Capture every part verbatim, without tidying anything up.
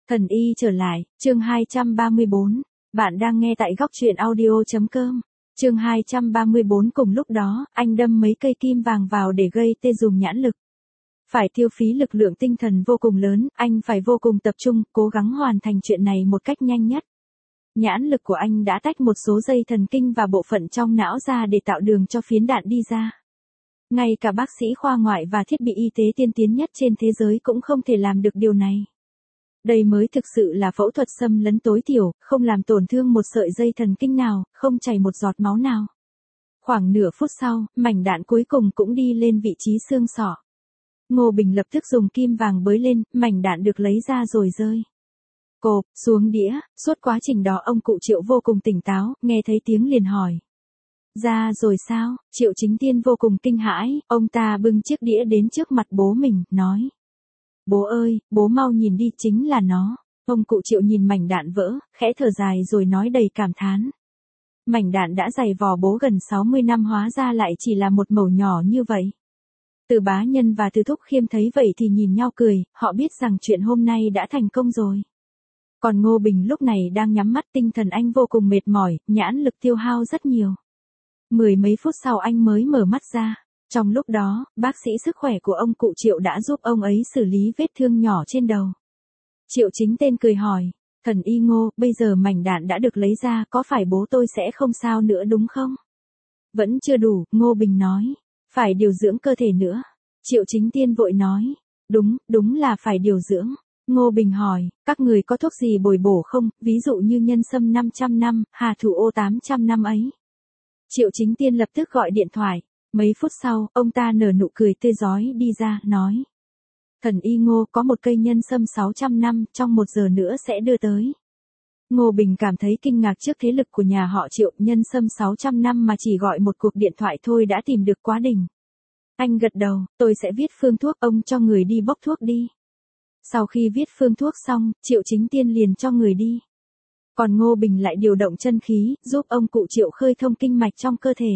Thần y trở lại, chương hai trăm ba mươi bốn. Bạn đang nghe tại góc truyện audio.com. Chương hai trăm ba mươi bốn. Cùng lúc đó, anh đâm mấy cây kim vàng vào để gây tê dùng nhãn lực. Phải tiêu phí lực lượng tinh thần vô cùng lớn, anh phải vô cùng tập trung, cố gắng hoàn thành chuyện này một cách nhanh nhất. Nhãn lực của anh đã tách một số dây thần kinh và bộ phận trong não ra để tạo đường cho phiến đạn đi ra. Ngay cả bác sĩ khoa ngoại và thiết bị y tế tiên tiến nhất trên thế giới cũng không thể làm được điều này. Đây mới thực sự là phẫu thuật xâm lấn tối thiểu, không làm tổn thương một sợi dây thần kinh nào, không chảy một giọt máu nào. Khoảng nửa phút sau, mảnh đạn cuối cùng cũng đi lên vị trí xương sọ. Ngô Bình lập tức dùng kim vàng bới lên, mảnh đạn được lấy ra rồi rơi. Cộp, xuống đĩa, suốt quá trình đó ông cụ Triệu vô cùng tỉnh táo, nghe thấy tiếng liền hỏi. Ra rồi sao? Triệu Chính Tiên vô cùng kinh hãi, ông ta bưng chiếc đĩa đến trước mặt bố mình, nói. Bố ơi, bố mau nhìn đi, chính là nó. Ông cụ Triệu nhìn mảnh đạn vỡ, khẽ thở dài rồi nói đầy cảm thán. Mảnh đạn đã dày vò bố gần sáu mươi năm hóa ra lại chỉ là một mẩu nhỏ như vậy. Từ Bá Nhân và Từ Thúc Khiêm thấy vậy thì nhìn nhau cười, họ biết rằng chuyện hôm nay đã thành công rồi. Còn Ngô Bình lúc này đang nhắm mắt, tinh thần anh vô cùng mệt mỏi, nhãn lực tiêu hao rất nhiều. Mười mấy phút sau anh mới mở mắt ra. Trong lúc đó, bác sĩ sức khỏe của ông cụ Triệu đã giúp ông ấy xử lý vết thương nhỏ trên đầu. Triệu Chính Tên cười hỏi, thần y Ngô, bây giờ mảnh đạn đã được lấy ra, có phải bố tôi sẽ không sao nữa đúng không? Vẫn chưa đủ, Ngô Bình nói, phải điều dưỡng cơ thể nữa. Triệu Chính Tiên vội nói, đúng, đúng là phải điều dưỡng. Ngô Bình hỏi, các người có thuốc gì bồi bổ không, ví dụ như nhân sâm năm trăm năm, hà thủ ô tám trăm năm ấy. Triệu Chính Tiên lập tức gọi điện thoại. Mấy phút sau, ông ta nở nụ cười tươi rói đi ra, nói. Thần y Ngô, có một cây nhân sâm sáu trăm năm, trong một giờ nữa sẽ đưa tới. Ngô Bình cảm thấy kinh ngạc trước thế lực của nhà họ Triệu, nhân sâm sáu trăm năm mà chỉ gọi một cuộc điện thoại thôi đã tìm được quá đỉnh. Anh gật đầu, tôi sẽ viết phương thuốc, ông cho người đi bốc thuốc đi. Sau khi viết phương thuốc xong, Triệu Chính Tiên liền cho người đi. Còn Ngô Bình lại điều động chân khí, giúp ông cụ Triệu khơi thông kinh mạch trong cơ thể.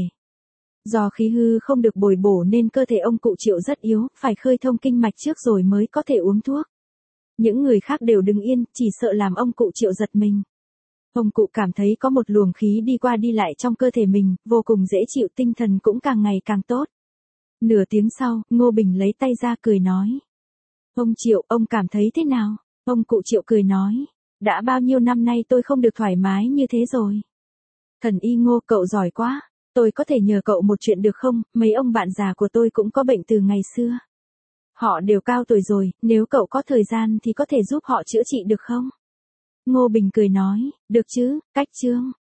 Do khí hư không được bồi bổ nên cơ thể ông cụ Triệu rất yếu, phải khơi thông kinh mạch trước rồi mới có thể uống thuốc. Những người khác đều đứng yên, chỉ sợ làm ông cụ Triệu giật mình. Ông cụ cảm thấy có một luồng khí đi qua đi lại trong cơ thể mình, vô cùng dễ chịu, tinh thần cũng càng ngày càng tốt. Nửa tiếng sau, Ngô Bình lấy tay ra cười nói. Ông Triệu, ông cảm thấy thế nào? Ông cụ Triệu cười nói. Đã bao nhiêu năm nay tôi không được thoải mái như thế rồi. Thần y Ngô, cậu giỏi quá. Tôi có thể nhờ cậu một chuyện được không? Mấy ông bạn già của tôi cũng có bệnh từ ngày xưa. Họ đều cao tuổi rồi, nếu cậu có thời gian thì có thể giúp họ chữa trị được không? Ngô Bình cười nói, được chứ, cách chương.